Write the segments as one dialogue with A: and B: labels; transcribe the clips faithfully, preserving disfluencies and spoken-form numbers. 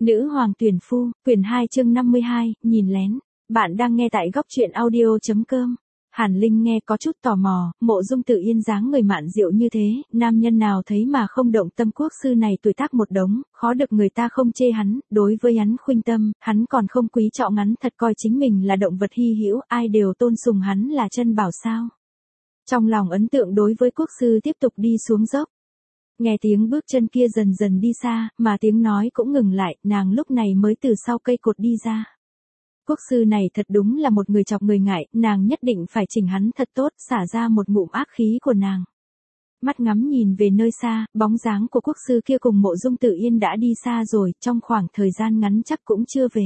A: Nữ hoàng tuyển phu, quyển hai chương năm mươi hai, nhìn lén. Bạn đang nghe tại góc truyện audio chấm com. Hàn Linh nghe có chút tò mò, Mộ Dung Tử Yên dáng người mạn diệu như thế, nam nhân nào thấy mà không động tâm. Quốc sư này tuổi tác một đống, khó được người ta không chê hắn, đối với hắn khuynh tâm, hắn còn không quý trọng hắn, thật coi chính mình là động vật hy hữu, ai đều tôn sùng hắn là chân bảo sao. Trong lòng ấn tượng đối với quốc sư tiếp tục đi xuống dốc. Nghe tiếng bước chân kia dần dần đi xa, mà tiếng nói cũng ngừng lại, nàng lúc này mới từ sau cây cột đi ra. Quốc sư này thật đúng là một người chọc người ngại, nàng nhất định phải chỉnh hắn thật tốt, xả ra một ngụm ác khí của nàng. Mắt ngắm nhìn về nơi xa, bóng dáng của quốc sư kia cùng Mộ Dung Tử Yên đã đi xa rồi, trong khoảng thời gian ngắn chắc cũng chưa về.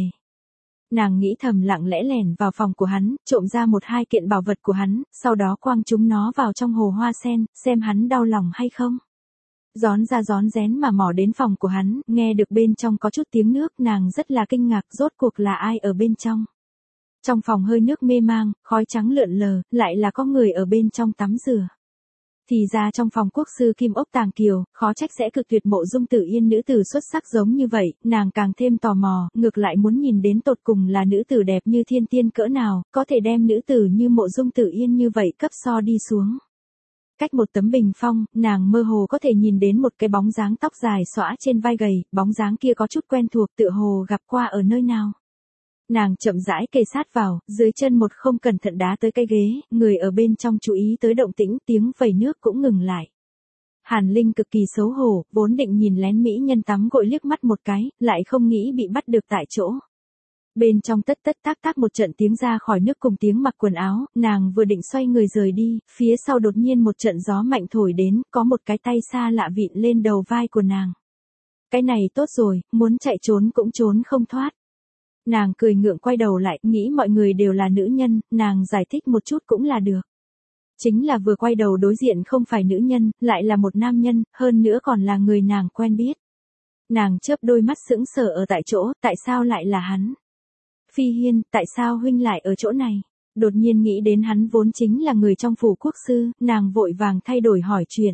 A: Nàng nghĩ thầm lặng lẽ lẻn vào phòng của hắn, trộm ra một hai kiện bảo vật của hắn, sau đó quăng chúng nó vào trong hồ hoa sen, xem hắn đau lòng hay không. Rón ra rón rén mà mò đến phòng của hắn, nghe được bên trong có chút tiếng nước, nàng rất là kinh ngạc, rốt cuộc là ai ở bên trong. Trong phòng hơi nước mê mang, khói trắng lượn lờ, lại là có người ở bên trong tắm rửa. Thì ra trong phòng quốc sư Kim Ốc Tàng Kiều, khó trách sẽ cực tuyệt Mộ Dung Tử Yên nữ tử xuất sắc giống như vậy, nàng càng thêm tò mò, ngược lại muốn nhìn đến tột cùng là nữ tử đẹp như thiên tiên cỡ nào, có thể đem nữ tử như Mộ Dung Tử Yên như vậy cấp so đi xuống. Cách một tấm bình phong, nàng mơ hồ có thể nhìn đến một cái bóng dáng tóc dài xõa trên vai gầy, bóng dáng kia có chút quen thuộc, tựa hồ gặp qua ở nơi nào. Nàng chậm rãi kề sát vào, dưới chân một không cẩn thận đá tới cái ghế, người ở bên trong chú ý tới động tĩnh, tiếng vẩy nước cũng ngừng lại. Hàn Linh cực kỳ xấu hổ, vốn định nhìn lén mỹ nhân tắm gội liếc mắt một cái, lại không nghĩ bị bắt được tại chỗ. Bên trong tất tất tác tác một trận tiếng ra khỏi nước cùng tiếng mặc quần áo, nàng vừa định xoay người rời đi, phía sau đột nhiên một trận gió mạnh thổi đến, có một cái tay xa lạ vịn lên đầu vai của nàng. Cái này tốt rồi, muốn chạy trốn cũng trốn không thoát. Nàng cười ngượng quay đầu lại, nghĩ mọi người đều là nữ nhân, nàng giải thích một chút cũng là được. Chính là vừa quay đầu đối diện không phải nữ nhân, lại là một nam nhân, hơn nữa còn là người nàng quen biết. Nàng chớp đôi mắt sững sờ ở tại chỗ, tại sao lại là hắn? Phi Hiên, tại sao huynh lại ở chỗ này? Đột nhiên nghĩ đến hắn vốn chính là người trong phủ quốc sư, nàng vội vàng thay đổi hỏi chuyện.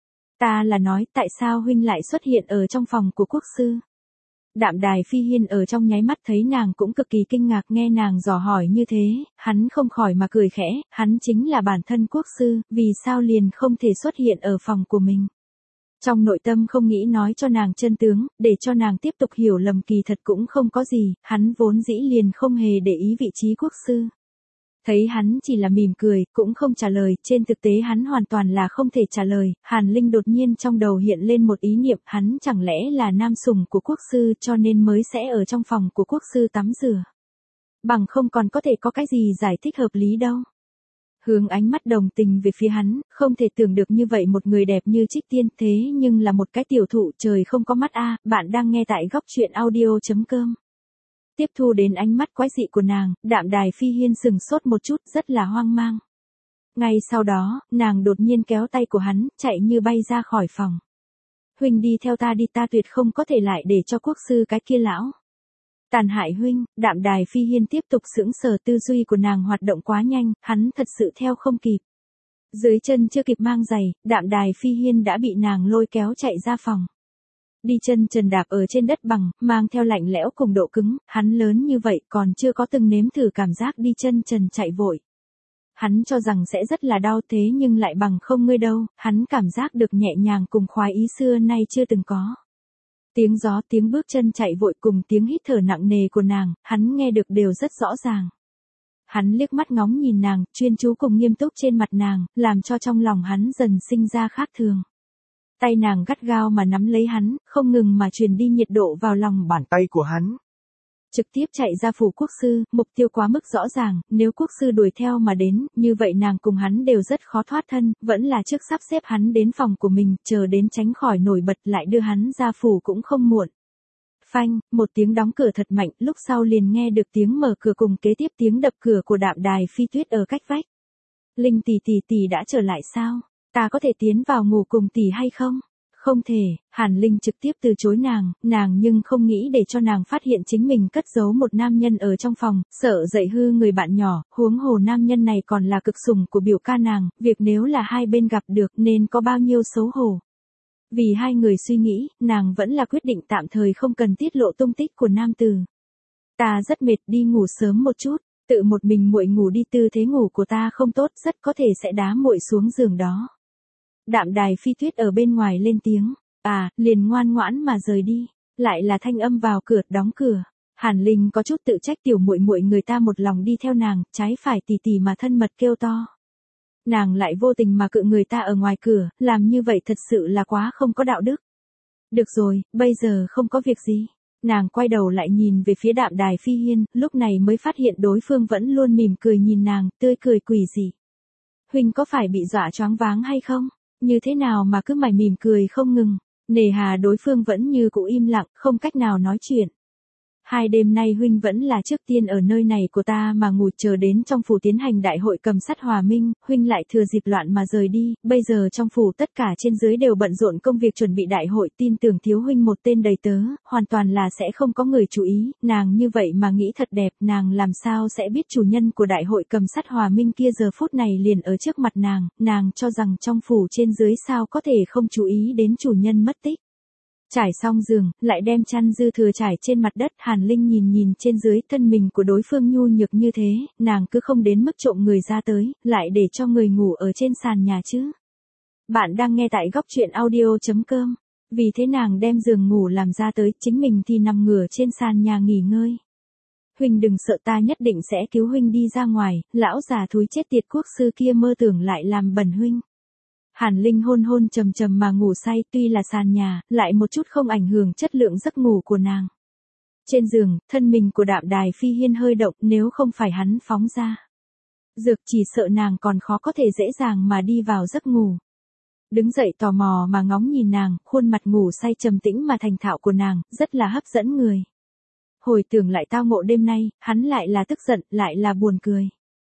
A: Ta là nói, tại sao huynh lại xuất hiện ở trong phòng của quốc sư? Đạm Đài Phi Hiên ở trong nháy mắt thấy nàng cũng cực kỳ kinh ngạc, nghe nàng dò hỏi như thế, hắn không khỏi mà cười khẽ, hắn chính là bản thân quốc sư, vì sao liền không thể xuất hiện ở phòng của mình? Trong nội tâm không nghĩ nói cho nàng chân tướng, để cho nàng tiếp tục hiểu lầm, kỳ thật cũng không có gì, hắn vốn dĩ liền không hề để ý vị trí quốc sư. Thấy hắn chỉ là mỉm cười, cũng không trả lời, trên thực tế hắn hoàn toàn là không thể trả lời. Hàn Linh đột nhiên trong đầu hiện lên một ý niệm, hắn chẳng lẽ là nam sủng của quốc sư cho nên mới sẽ ở trong phòng của quốc sư tắm rửa. Bằng không còn có thể có cái gì giải thích hợp lý đâu. Hướng ánh mắt đồng tình về phía hắn, không thể tưởng được như vậy một người đẹp như Trích Tiên, thế nhưng là một cái tiểu thụ, trời không có mắt a. Bạn đang nghe tại góc truyện audio chấm com. Tiếp thu đến ánh mắt quái dị của nàng, Đạm Đài Phi Hiên sừng sốt một chút, rất là hoang mang. Ngay sau đó, nàng đột nhiên kéo tay của hắn, chạy như bay ra khỏi phòng. Huynh đi theo ta đi, ta tuyệt không có thể lại để cho quốc sư cái kia lão tàn hại huynh. Đạm Đài Phi Hiên tiếp tục sững sờ, tư duy của nàng hoạt động quá nhanh, hắn thật sự theo không kịp. Dưới chân chưa kịp mang giày, Đạm Đài Phi Hiên đã bị nàng lôi kéo chạy ra phòng. Đi chân trần đạp ở trên đất bằng, mang theo lạnh lẽo cùng độ cứng, hắn lớn như vậy còn chưa có từng nếm thử cảm giác đi chân trần chạy vội. Hắn cho rằng sẽ rất là đau, thế nhưng lại bằng không ngươi đâu, hắn cảm giác được nhẹ nhàng cùng khoái ý xưa nay chưa từng có. Tiếng gió, tiếng bước chân chạy vội cùng tiếng hít thở nặng nề của nàng, hắn nghe được đều rất rõ ràng. Hắn liếc mắt ngóng nhìn nàng, chuyên chú cùng nghiêm túc trên mặt nàng, làm cho trong lòng hắn dần sinh ra khác thường. Tay nàng gắt gao mà nắm lấy hắn, không ngừng mà truyền đi nhiệt độ vào lòng bàn tay của hắn. Trực tiếp chạy ra phủ quốc sư, mục tiêu quá mức rõ ràng, nếu quốc sư đuổi theo mà đến, như vậy nàng cùng hắn đều rất khó thoát thân, vẫn là trước sắp xếp hắn đến phòng của mình, chờ đến tránh khỏi nổi bật lại đưa hắn ra phủ cũng không muộn. Phanh, một tiếng đóng cửa thật mạnh, lúc sau liền nghe được tiếng mở cửa cùng kế tiếp tiếng đập cửa của Đạm Đài Phi Tuyết ở cách vách. Linh tỷ tỷ tỷ đã trở lại sao? Ta có thể tiến vào ngủ cùng tỷ hay không? Không thể, Hàn Linh trực tiếp từ chối nàng, nàng nhưng không nghĩ để cho nàng phát hiện chính mình cất giấu một nam nhân ở trong phòng, sợ dậy hư người bạn nhỏ, huống hồ nam nhân này còn là cực sủng của biểu ca nàng, việc nếu là hai bên gặp được nên có bao nhiêu xấu hổ. Vì hai người suy nghĩ, nàng vẫn là quyết định tạm thời không cần tiết lộ tung tích của nam tử. Ta rất mệt, đi ngủ sớm một chút, tự một mình muội ngủ đi, tư thế ngủ của ta không tốt, rất có thể sẽ đá muội xuống giường đó. Đạm Đài Phi Tuyết ở bên ngoài lên tiếng, à, liền ngoan ngoãn mà rời đi, lại là thanh âm vào cửa, đóng cửa. Hàn Linh có chút tự trách tiểu muội muội người ta một lòng đi theo nàng, trái phải tỉ tỉ mà thân mật kêu to. Nàng lại vô tình mà cự người ta ở ngoài cửa, làm như vậy thật sự là quá không có đạo đức. Được rồi, bây giờ không có việc gì. Nàng quay đầu lại nhìn về phía Đạm Đài Phi Hiên, lúc này mới phát hiện đối phương vẫn luôn mỉm cười nhìn nàng, tươi cười quỷ dị. Huynh có phải bị dọa choáng váng hay không? Như thế nào mà cứ mải mỉm cười không ngừng? Nề hà đối phương vẫn như cũ im lặng, không cách nào nói chuyện. Hai đêm nay huynh vẫn là trước tiên ở nơi này của ta mà ngủ, chờ đến trong phủ tiến hành đại hội cầm sắt hòa minh, huynh lại thừa dịp loạn mà rời đi, bây giờ trong phủ tất cả trên dưới đều bận rộn công việc chuẩn bị đại hội, tin tưởng thiếu huynh một tên đầy tớ, hoàn toàn là sẽ không có người chú ý, nàng như vậy mà nghĩ thật đẹp, nàng làm sao sẽ biết chủ nhân của đại hội cầm sắt hòa minh kia giờ phút này liền ở trước mặt nàng, nàng cho rằng trong phủ trên dưới sao có thể không chú ý đến chủ nhân mất tích. Trải xong giường, lại đem chăn dư thừa trải trên mặt đất, Hàn Linh nhìn nhìn trên dưới thân mình của đối phương nhu nhược như thế, nàng cứ không đến mức trộm người ra tới, lại để cho người ngủ ở trên sàn nhà chứ. Bạn đang nghe tại góc truyện audio chấm com, vì thế nàng đem giường ngủ làm ra tới, chính mình thì nằm ngửa trên sàn nhà nghỉ ngơi. Huynh đừng sợ, ta nhất định sẽ cứu huynh đi ra ngoài, lão già thúi chết tiệt quốc sư kia mơ tưởng lại làm bẩn huynh. Hàn Linh hôn hôn trầm trầm mà ngủ say, tuy là sàn nhà, lại một chút không ảnh hưởng chất lượng giấc ngủ của nàng. Trên giường, thân mình của Đạm Đài Phi Hiên hơi động, nếu không phải hắn phóng ra dược, chỉ sợ nàng còn khó có thể dễ dàng mà đi vào giấc ngủ. Đứng dậy tò mò mà ngóng nhìn nàng, khuôn mặt ngủ say trầm tĩnh mà thành thạo của nàng, rất là hấp dẫn người. Hồi tưởng lại tao ngộ đêm nay, hắn lại là tức giận, lại là buồn cười.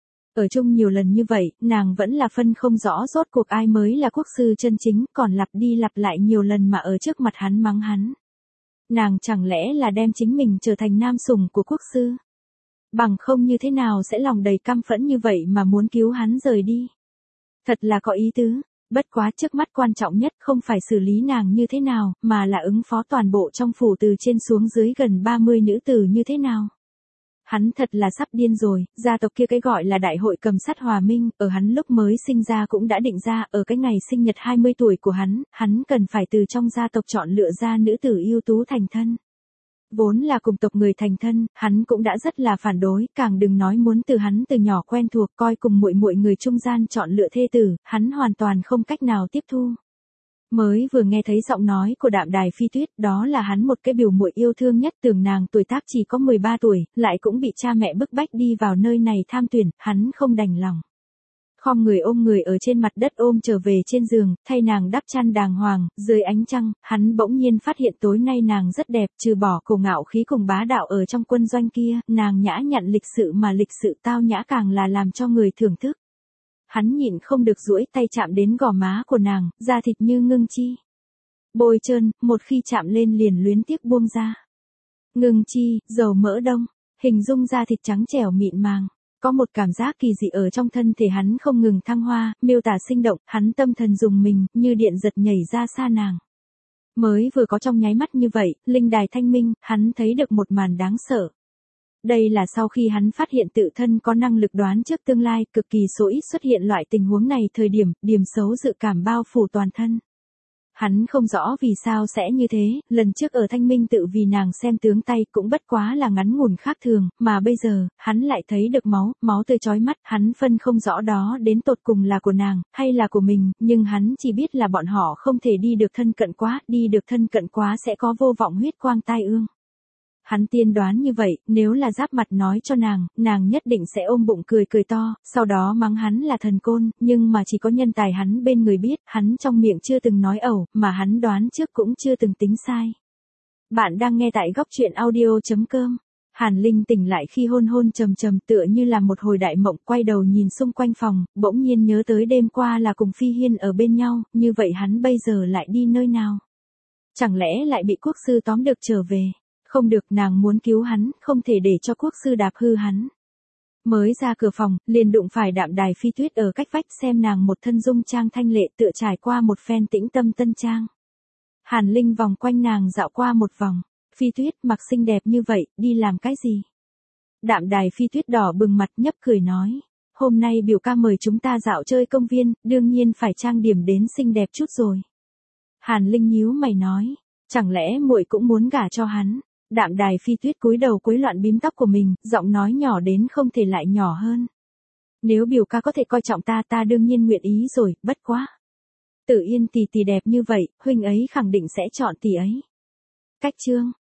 A: Ở chung nhiều lần như vậy, nàng vẫn là phân không rõ rốt cuộc ai mới là quốc sư chân chính, còn lặp đi lặp lại nhiều lần mà ở trước mặt hắn mắng hắn. Nàng chẳng lẽ là đem chính mình trở thành nam sủng của quốc sư? Bằng không như thế nào sẽ lòng đầy căm phẫn như vậy mà muốn cứu hắn rời đi? Thật là có ý tứ, bất quá trước mắt quan trọng nhất không phải xử lý nàng như thế nào, mà là ứng phó toàn bộ trong phủ từ trên xuống dưới gần ba mươi nữ tử như thế nào. Hắn thật là sắp điên rồi, gia tộc kia cái gọi là đại hội cầm sắt hòa minh, ở hắn lúc mới sinh ra cũng đã định ra, ở cái ngày sinh nhật hai mươi tuổi của hắn, hắn cần phải từ trong gia tộc chọn lựa ra nữ tử ưu tú thành thân. Vốn là cùng tộc người thành thân, hắn cũng đã rất là phản đối, càng đừng nói muốn từ hắn từ nhỏ quen thuộc coi cùng muội muội người trung gian chọn lựa thê tử, hắn hoàn toàn không cách nào tiếp thu. Mới vừa nghe thấy giọng nói của Đạm Đài Phi Tuyết, đó là hắn một cái biểu muội yêu thương nhất, tưởng nàng tuổi tác chỉ có mười ba tuổi, lại cũng bị cha mẹ bức bách đi vào nơi này tham tuyển, hắn không đành lòng. Khom người ôm người ở trên mặt đất ôm trở về trên giường, thay nàng đắp chăn đàng hoàng, dưới ánh trăng, hắn bỗng nhiên phát hiện tối nay nàng rất đẹp, trừ bỏ cổ ngạo khí cùng bá đạo ở trong quân doanh kia, nàng nhã nhặn lịch sự mà lịch sự tao nhã càng là làm cho người thưởng thức. Hắn nhịn không được duỗi tay chạm đến gò má của nàng, da thịt như ngưng chi. Bôi trơn, một khi chạm lên liền luyến tiếc buông ra. Ngưng chi, dầu mỡ đông, hình dung da thịt trắng trẻo mịn màng. Có một cảm giác kỳ dị ở trong thân thể hắn không ngừng thăng hoa, miêu tả sinh động, hắn tâm thần dùng mình, như điện giật nhảy ra xa nàng. Mới vừa có trong nháy mắt như vậy, linh đài thanh minh, hắn thấy được một màn đáng sợ. Đây là sau khi hắn phát hiện tự thân có năng lực đoán trước tương lai, cực kỳ số ít xuất hiện loại tình huống này thời điểm, điểm xấu dự cảm bao phủ toàn thân. Hắn không rõ vì sao sẽ như thế, lần trước ở Thanh Minh tự vì nàng xem tướng tay cũng bất quá là ngắn ngủn khác thường, mà bây giờ, hắn lại thấy được máu, máu tươi chói mắt, hắn phân không rõ đó đến tột cùng là của nàng, hay là của mình, nhưng hắn chỉ biết là bọn họ không thể đi được thân cận quá, đi được thân cận quá sẽ có vô vọng huyết quang tai ương. Hắn tiên đoán như vậy, nếu là giáp mặt nói cho nàng, nàng nhất định sẽ ôm bụng cười cười to, sau đó mắng hắn là thần côn, nhưng mà chỉ có nhân tài hắn bên người biết, hắn trong miệng chưa từng nói ẩu, mà hắn đoán trước cũng chưa từng tính sai. Bạn đang nghe tại góc truyện audio chấm com. Hàn Linh tỉnh lại khi hôn hôn trầm trầm tựa như là một hồi đại mộng, quay đầu nhìn xung quanh phòng, bỗng nhiên nhớ tới đêm qua là cùng Phi Hiên ở bên nhau, như vậy hắn bây giờ lại đi nơi nào? Chẳng lẽ lại bị quốc sư tóm được trở về? Không được, nàng muốn cứu hắn, không thể để cho quốc sư đạp hư hắn. Mới ra cửa phòng, liền đụng phải Đạm Đài Phi Tuyết ở cách vách, xem nàng một thân dung trang thanh lệ tựa trải qua một phen tĩnh tâm tân trang. Hàn Linh vòng quanh nàng dạo qua một vòng. Phi Tuyết mặc xinh đẹp như vậy, đi làm cái gì? Đạm đài Phi Tuyết đỏ bừng mặt nhấp cười nói. Hôm nay biểu ca mời chúng ta dạo chơi công viên, đương nhiên phải trang điểm đến xinh đẹp chút rồi. Hàn Linh nhíu mày nói. Chẳng lẽ muội cũng muốn gả cho hắn? Đạm đài Phi Tuyết cúi đầu cúi loạn bím tóc của mình, giọng nói nhỏ đến không thể lại nhỏ hơn. Nếu biểu ca có thể coi trọng ta ta đương nhiên nguyện ý rồi, bất quá. Tử Yên tỷ tỷ đẹp như vậy, huynh ấy khẳng định sẽ chọn tỷ ấy. Cách chương.